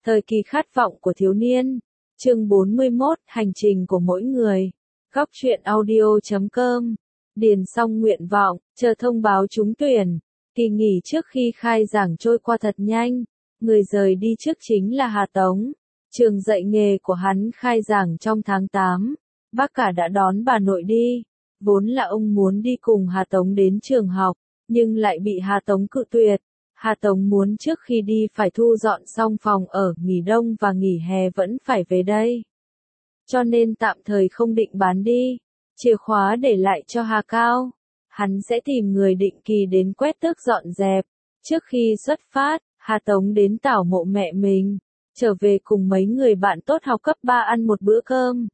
Thời kỳ khát vọng của thiếu niên. Chương 41, hành trình của mỗi người. Góc truyện audio.com. Điền xong nguyện vọng, chờ thông báo trúng tuyển. Kỳ nghỉ trước khi khai giảng trôi qua thật nhanh. Người rời đi trước chính là Hà Tống. Trường dạy nghề của hắn khai giảng trong tháng 8. Bác cả đã đón bà nội đi. Vốn là ông muốn đi cùng Hà Tống đến trường học, nhưng lại bị Hà Tống cự tuyệt. Hà Tống muốn trước khi đi phải thu dọn xong phòng ở, nghỉ đông và nghỉ hè vẫn phải về đây. Cho nên tạm thời không định bán đi. Chìa khóa để lại cho Hà Cao. Hắn sẽ tìm người định kỳ đến quét tước dọn dẹp. Trước khi xuất phát, Hà Tống đến tảo mộ mẹ mình. Trở về cùng mấy người bạn tốt học cấp 3 ăn một bữa cơm.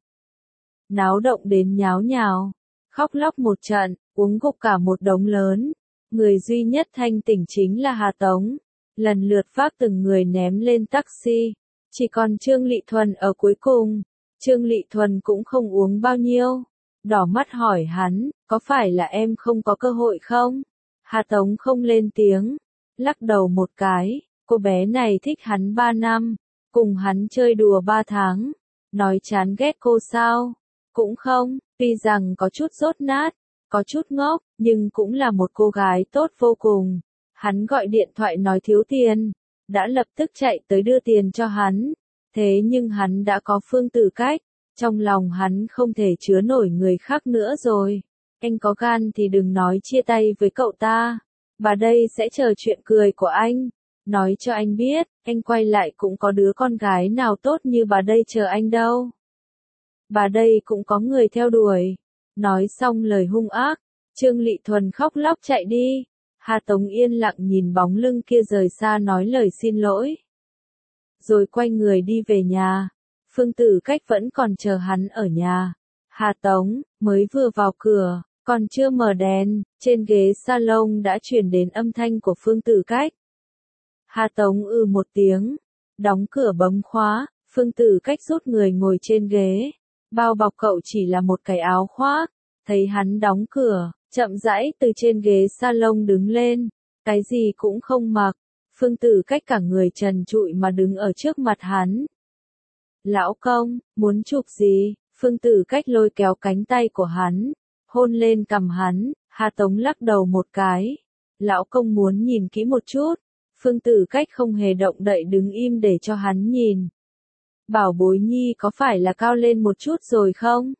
Náo động đến nháo nhào. Khóc lóc một trận, uống gục cả một đống lớn. Người duy nhất thanh tỉnh chính là Hà Tống. Lần lượt vác từng người ném lên taxi. Chỉ còn Trương Lị Thuần ở cuối cùng. Trương Lị Thuần cũng không uống bao nhiêu. Đỏ mắt hỏi hắn, có phải là em không có cơ hội không? Hà Tống không lên tiếng. Lắc đầu một cái, cô bé này thích hắn 3 năm. Cùng hắn chơi đùa 3 tháng. Nói chán ghét cô sao? Cũng không, tuy rằng có chút dốt nát, có chút ngốc, nhưng cũng là một cô gái tốt vô cùng. Hắn gọi điện thoại nói thiếu tiền, đã lập tức chạy tới đưa tiền cho hắn. Thế nhưng hắn đã có Phương Tử Cách, trong lòng hắn không thể chứa nổi người khác nữa rồi. Anh có gan thì đừng nói chia tay với cậu ta. Bà đây sẽ chờ chuyện cười của anh. Nói cho anh biết, anh quay lại cũng có đứa con gái nào tốt như bà đây chờ anh đâu. Bà đây cũng có người theo đuổi. Nói xong lời hung ác, Trương Lị Thuần khóc lóc chạy đi. Hà Tống yên lặng nhìn bóng lưng kia rời xa nói lời xin lỗi. Rồi quay người đi về nhà. Phương Tử Cách vẫn còn chờ hắn ở nhà. Hà Tống, mới vừa vào cửa, còn chưa mở đèn, trên ghế salon đã truyền đến âm thanh của Phương Tử Cách. Hà Tống một tiếng, đóng cửa bấm khóa, Phương Tử Cách rút người ngồi trên ghế. Bao bọc cậu chỉ là một cái áo khoác. Thấy hắn đóng cửa, chậm rãi từ trên ghế salon đứng lên. Cái gì cũng không mặc. Phương Tử Cách cả người trần trụi mà đứng ở trước mặt hắn. Lão công, muốn chụp gì? Phương Tử Cách lôi kéo cánh tay của hắn. Hôn lên cằm hắn. Hà Tống lắc đầu một cái. Lão công muốn nhìn kỹ một chút. Phương Tử Cách không hề động đậy đứng im để cho hắn nhìn. Bảo bối nhi có phải là cao lên một chút rồi không?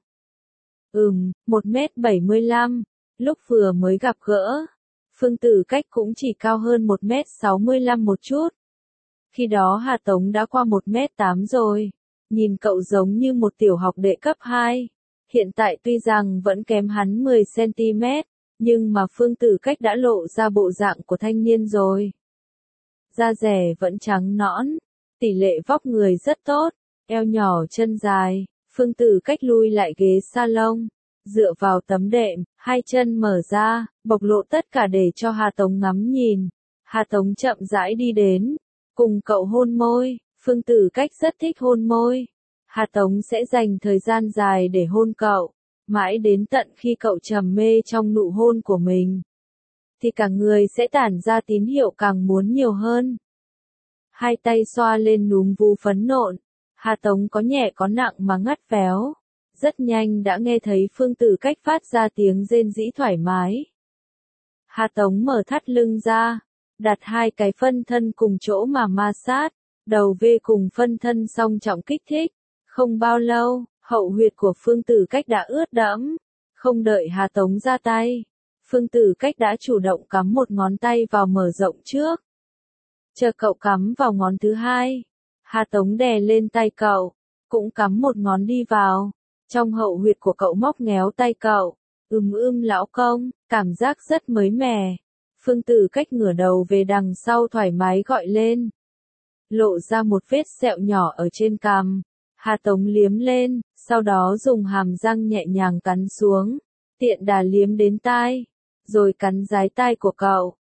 1m75. Lúc vừa mới gặp gỡ, Phương Tử Cách cũng chỉ cao hơn 1m65 một chút. Khi đó Hà Tống đã qua 1m8 rồi. Nhìn cậu giống như một tiểu học đệ cấp 2. Hiện tại tuy rằng vẫn kém hắn 10cm, nhưng mà Phương Tử Cách đã lộ ra bộ dạng của thanh niên rồi. Da dẻ vẫn trắng nõn, tỷ lệ vóc người rất tốt. Eo nhỏ chân dài, Phương Tử Cách lui lại ghế salon, dựa vào tấm đệm, hai chân mở ra, bộc lộ tất cả để cho Hà Tống ngắm nhìn. Hà Tống chậm rãi đi đến, cùng cậu hôn môi, Phương Tử Cách rất thích hôn môi. Hà Tống sẽ dành thời gian dài để hôn cậu, mãi đến tận khi cậu trầm mê trong nụ hôn của mình. Thì cả người sẽ tản ra tín hiệu càng muốn nhiều hơn. Hai tay xoa lên núm vú phấn nộn. Hà Tống có nhẹ có nặng mà ngắt véo. Rất nhanh đã nghe thấy Phương Tử Cách phát ra tiếng rên rĩ thoải mái. Hà Tống mở thắt lưng ra, đặt hai cái phân thân cùng chỗ mà ma sát, đầu V cùng phân thân song trọng kích thích. Không bao lâu, hậu huyệt của Phương Tử Cách đã ướt đẫm. Không đợi Hà Tống ra tay, Phương Tử Cách đã chủ động cắm một ngón tay vào mở rộng trước. Chờ cậu cắm vào ngón thứ hai. Hà Tống đè lên tay cậu, cũng cắm một ngón đi vào. Trong hậu huyệt của cậu móc ngéo tay cậu. Lão công, cảm giác rất mới mẻ. Phương Tử Cách ngửa đầu về đằng sau thoải mái gọi lên. Lộ ra một vết sẹo nhỏ ở trên cằm. Hà Tống liếm lên, sau đó dùng hàm răng nhẹ nhàng cắn xuống. Tiện đà liếm đến tai, rồi cắn dái tai của cậu.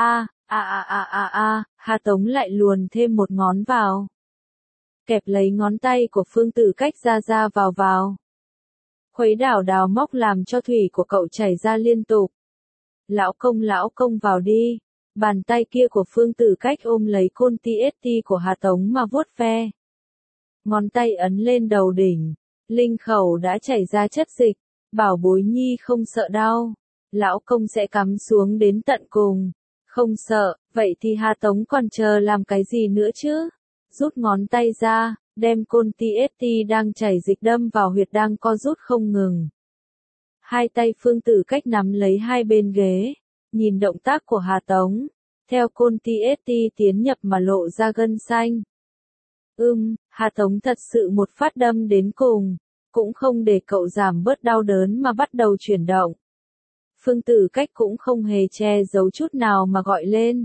Hà Tống lại luồn thêm một ngón vào. Kẹp lấy ngón tay của Phương Tử Cách ra vào. Khuấy đảo móc làm cho thủy của cậu chảy ra liên tục. Lão công vào đi. Bàn tay kia của Phương Tử Cách ôm lấy côn ti của Hà Tống mà vuốt ve. Ngón tay ấn lên đầu đỉnh, linh khẩu đã chảy ra chất dịch, bảo bối nhi không sợ đau, lão công sẽ cắm xuống đến tận cùng. Không sợ, vậy thì Hà Tống còn chờ làm cái gì nữa chứ? Rút ngón tay ra, đem côn ti đang chảy dịch đâm vào huyệt đang co rút không ngừng. Hai tay Phương Tử Cách nắm lấy hai bên ghế, nhìn động tác của Hà Tống, theo côn ti tiến nhập mà lộ ra gân xanh. Hà Tống thật sự một phát đâm đến cùng, cũng không để cậu giảm bớt đau đớn mà bắt đầu chuyển động. Phương Tử Cách cũng không hề che giấu chút nào mà gọi lên.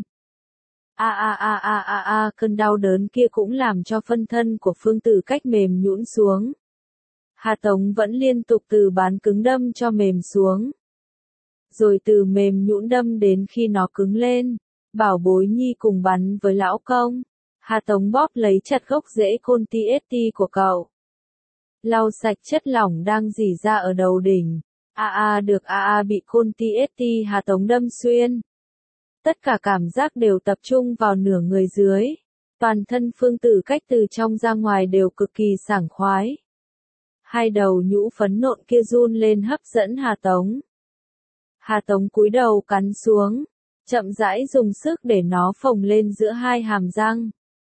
Cơn đau đớn kia cũng làm cho phân thân của Phương Tử Cách mềm nhũn xuống. Hà Tống vẫn liên tục từ bán cứng đâm cho mềm xuống. Rồi từ mềm nhũn đâm đến khi nó cứng lên, bảo bối nhi cùng bắn với lão công. Hà Tống bóp lấy chặt gốc rễ côn ti của cậu. Lau sạch chất lỏng đang rỉ ra ở đầu đỉnh. Được bị côn ti Hà Tống đâm xuyên. Tất cả cảm giác đều tập trung vào nửa người dưới. Toàn thân Phương Tử Cách từ trong ra ngoài đều cực kỳ sảng khoái. Hai đầu nhũ phấn nộn kia run lên hấp dẫn Hà Tống. Hà Tống cúi đầu cắn xuống, chậm rãi dùng sức để nó phồng lên giữa hai hàm răng.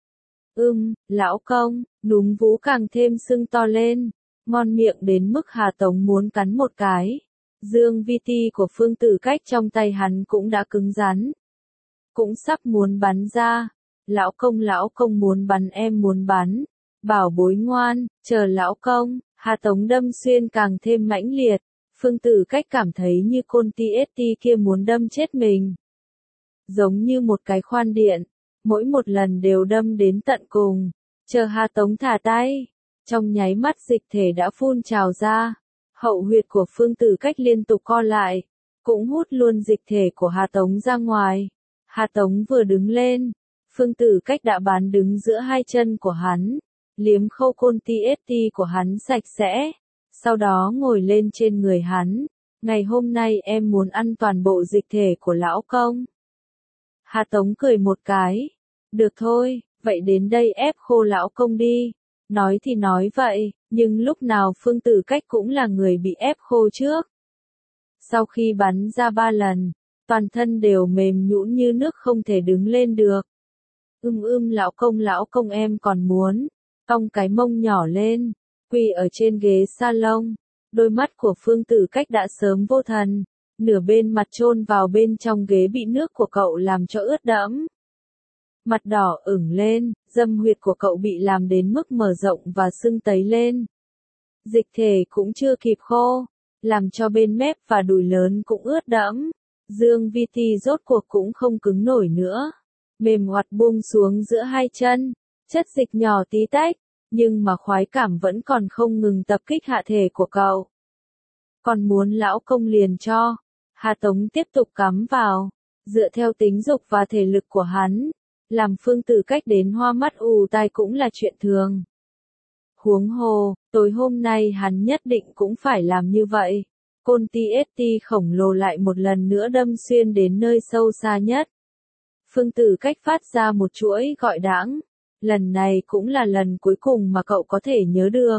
Lão công, núm vú càng thêm sưng to lên, ngon miệng đến mức Hà Tống muốn cắn một cái. Dương vi ti của Phương Tử Cách trong tay hắn cũng đã cứng rắn. Cũng sắp muốn bắn ra. Lão công muốn bắn, em muốn bắn. Bảo bối ngoan, chờ lão công. Hà Tống đâm xuyên càng thêm mãnh liệt. Phương Tử Cách cảm thấy như côn ti kia muốn đâm chết mình. Giống như một cái khoan điện, mỗi một lần đều đâm đến tận cùng. Chờ Hà Tống thả tay, trong nháy mắt dịch thể đã phun trào ra. Hậu huyệt của Phương Tử Cách liên tục co lại, cũng hút luôn dịch thể của Hà Tống ra ngoài. Hà Tống vừa đứng lên, Phương Tử Cách đã bán đứng giữa hai chân của hắn, liếm khâu côn ti của hắn sạch sẽ, sau đó ngồi lên trên người hắn. Ngày hôm nay em muốn ăn toàn bộ dịch thể của lão công. Hà Tống cười một cái. Được thôi, vậy đến đây ép khô lão công đi. Nói thì nói vậy, nhưng lúc nào Phương Tử Cách cũng là người bị ép khô trước. Sau khi bắn ra 3 lần, toàn thân đều mềm nhũn như nước không thể đứng lên được. Lão công em còn muốn. Cong cái mông nhỏ lên, quỳ ở trên ghế salon. Đôi mắt của Phương Tử Cách đã sớm vô thần, nửa bên mặt chôn vào bên trong ghế bị nước của cậu làm cho ướt đẫm. Mặt đỏ ửng lên, dâm huyệt của cậu bị làm đến mức mở rộng và sưng tấy lên. Dịch thể cũng chưa kịp khô, làm cho bên mép và đùi lớn cũng ướt đẫm. Dương vi ti rốt cuộc cũng không cứng nổi nữa, mềm oặt buông xuống giữa hai chân, chất dịch nhỏ tí tách, nhưng mà khoái cảm vẫn còn không ngừng tập kích hạ thể của cậu. Còn muốn lão công liền cho. Hà Tống tiếp tục cắm vào, dựa theo tính dục và thể lực của hắn, làm Phương Tử Cách đến hoa mắt ù tai cũng là chuyện thường. Huống hồ, tối hôm nay hắn nhất định cũng phải làm như vậy. Côn ti khổng lồ lại một lần nữa đâm xuyên đến nơi sâu xa nhất. Phương Tử Cách phát ra một chuỗi gọi đãng. Lần này cũng là lần cuối cùng mà cậu có thể nhớ được.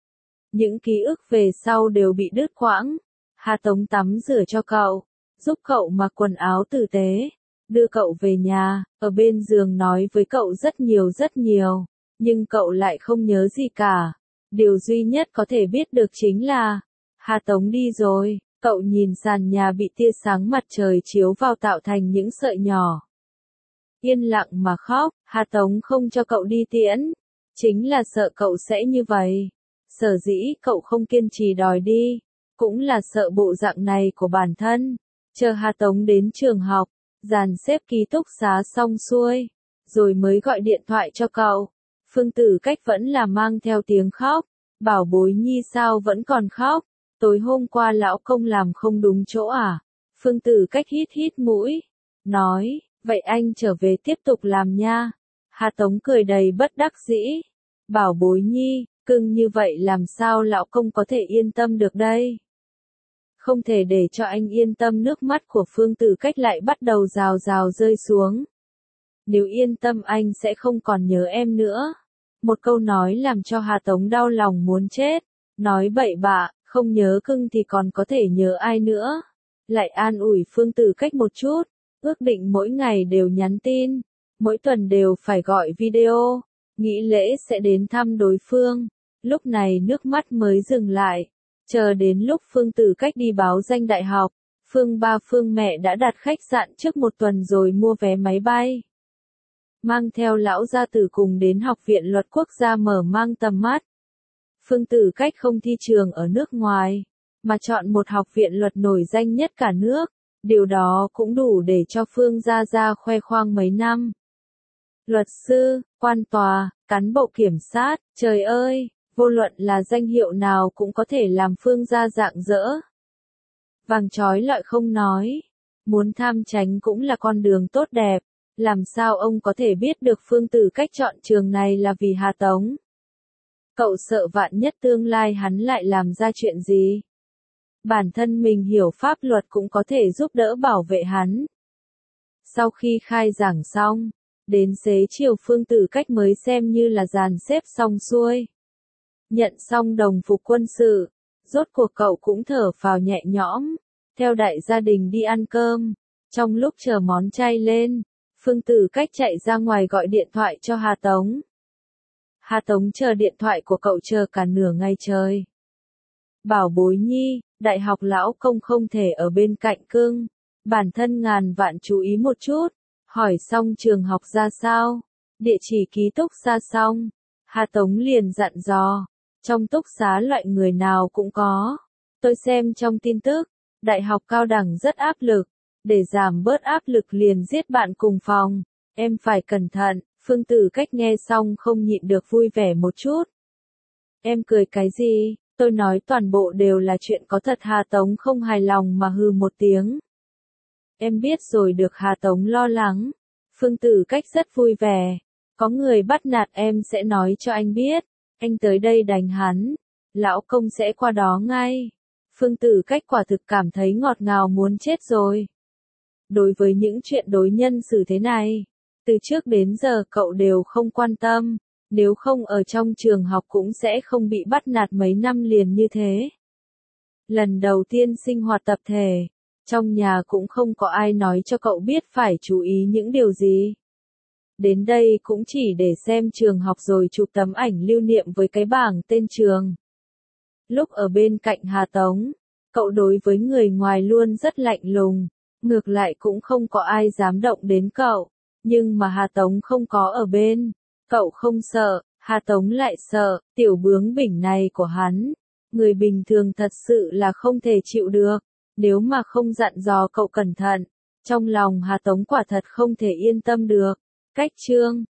Những ký ức về sau đều bị đứt quãng. Hà Tống tắm rửa cho cậu, giúp cậu mặc quần áo tử tế, đưa cậu về nhà, ở bên giường nói với cậu rất nhiều, nhưng cậu lại không nhớ gì cả. Điều duy nhất có thể biết được chính là, Hà Tống đi rồi. Cậu nhìn sàn nhà bị tia sáng mặt trời chiếu vào tạo thành những sợi nhỏ. Yên lặng mà khóc. Hà Tống không cho cậu đi tiễn, chính là sợ cậu sẽ như vậy. Sở dĩ cậu không kiên trì đòi đi, cũng là sợ bộ dạng này của bản thân. Chờ Hà Tống đến trường học, dàn xếp ký túc xá xong xuôi, rồi mới gọi điện thoại cho cậu. Phương Tử Cách vẫn là mang theo tiếng khóc. Bảo bối nhi sao vẫn còn khóc? Tối hôm qua lão công làm không đúng chỗ à? Phương Tử Cách hít mũi, nói, vậy anh trở về tiếp tục làm nha. Hà Tống cười đầy bất đắc dĩ. Bảo bối nhi, cưng như vậy làm sao lão công có thể yên tâm được đây? Không thể để cho anh yên tâm, nước mắt của Phương Tử Cách lại bắt đầu rào rào rơi xuống. Nếu yên tâm anh sẽ không còn nhớ em nữa. Một câu nói làm cho Hà Tống đau lòng muốn chết. Nói bậy bạ, không nhớ cưng thì còn có thể nhớ ai nữa. Lại an ủi Phương Tử Cách một chút, ước định mỗi ngày đều nhắn tin, mỗi tuần đều phải gọi video, nghĩ lễ sẽ đến thăm đối phương. Lúc này nước mắt mới dừng lại, chờ đến lúc Phương Tử Cách đi báo danh đại học, Phương ba Phương mẹ đã đặt khách sạn trước một tuần rồi mua vé máy bay. Mang theo lão gia tử cùng đến Học viện Luật Quốc gia mở mang tầm mắt. Phương Tử Cách không thi trường ở nước ngoài, mà chọn một học viện luật nổi danh nhất cả nước, điều đó cũng đủ để cho Phương Gia Gia khoe khoang mấy năm. Luật sư, quan tòa, cán bộ kiểm sát, trời ơi, vô luận là danh hiệu nào cũng có thể làm Phương Gia rạng rỡ. Vàng chói lọi không nói, muốn tham chánh cũng là con đường tốt đẹp, làm sao ông có thể biết được Phương Tử Cách chọn trường này là vì Hà Tống? Cậu sợ vạn nhất tương lai hắn lại làm ra chuyện gì? Bản thân mình hiểu pháp luật cũng có thể giúp đỡ bảo vệ hắn. Sau khi khai giảng xong, đến xế chiều Phương Tử Cách mới xem như là dàn xếp xong xuôi. Nhận xong đồng phục quân sự, rốt cuộc cậu cũng thở phào nhẹ nhõm, theo đại gia đình đi ăn cơm. Trong lúc chờ món chay lên, Phương Tử Cách chạy ra ngoài gọi điện thoại cho Hà Tống. Hà Tống chờ điện thoại của cậu chờ cả nửa ngày trời. Bảo bối nhi, đại học lão công không thể ở bên cạnh cưng. Bản thân ngàn vạn chú ý một chút. Hỏi xong trường học ra sao? Địa chỉ ký túc xá xong. Hà Tống liền dặn dò. Trong túc xá loại người nào cũng có. Tôi xem trong tin tức, đại học cao đẳng rất áp lực. Để giảm bớt áp lực liền giết bạn cùng phòng. Em phải cẩn thận. Phương Tử Cách nghe xong không nhịn được vui vẻ một chút. Em cười cái gì? Tôi nói toàn bộ đều là chuyện có thật. Hà Tống không hài lòng mà hừ một tiếng. Em biết rồi, được. Hà Tống lo lắng. Phương Tử Cách rất vui vẻ. Có người bắt nạt em sẽ nói cho anh biết. Anh tới đây đánh hắn. Lão công sẽ qua đó ngay. Phương Tử Cách quả thực cảm thấy ngọt ngào muốn chết rồi. Đối với những chuyện đối nhân xử thế này, từ trước đến giờ cậu đều không quan tâm. Nếu không ở trong trường học cũng sẽ không bị bắt nạt mấy năm liền như thế. Lần đầu tiên sinh hoạt tập thể, trong nhà cũng không có ai nói cho cậu biết phải chú ý những điều gì. Đến đây cũng chỉ để xem trường học rồi chụp tấm ảnh lưu niệm với cái bảng tên trường. Lúc ở bên cạnh Hà Tống, cậu đối với người ngoài luôn rất lạnh lùng, ngược lại cũng không có ai dám động đến cậu. Nhưng mà Hà Tống không có ở bên, cậu không sợ, Hà Tống lại sợ. Tiểu bướng bỉnh này của hắn, người bình thường thật sự là không thể chịu được. Nếu mà không dặn dò cậu cẩn thận, trong lòng Hà Tống quả thật không thể yên tâm được. Cách chương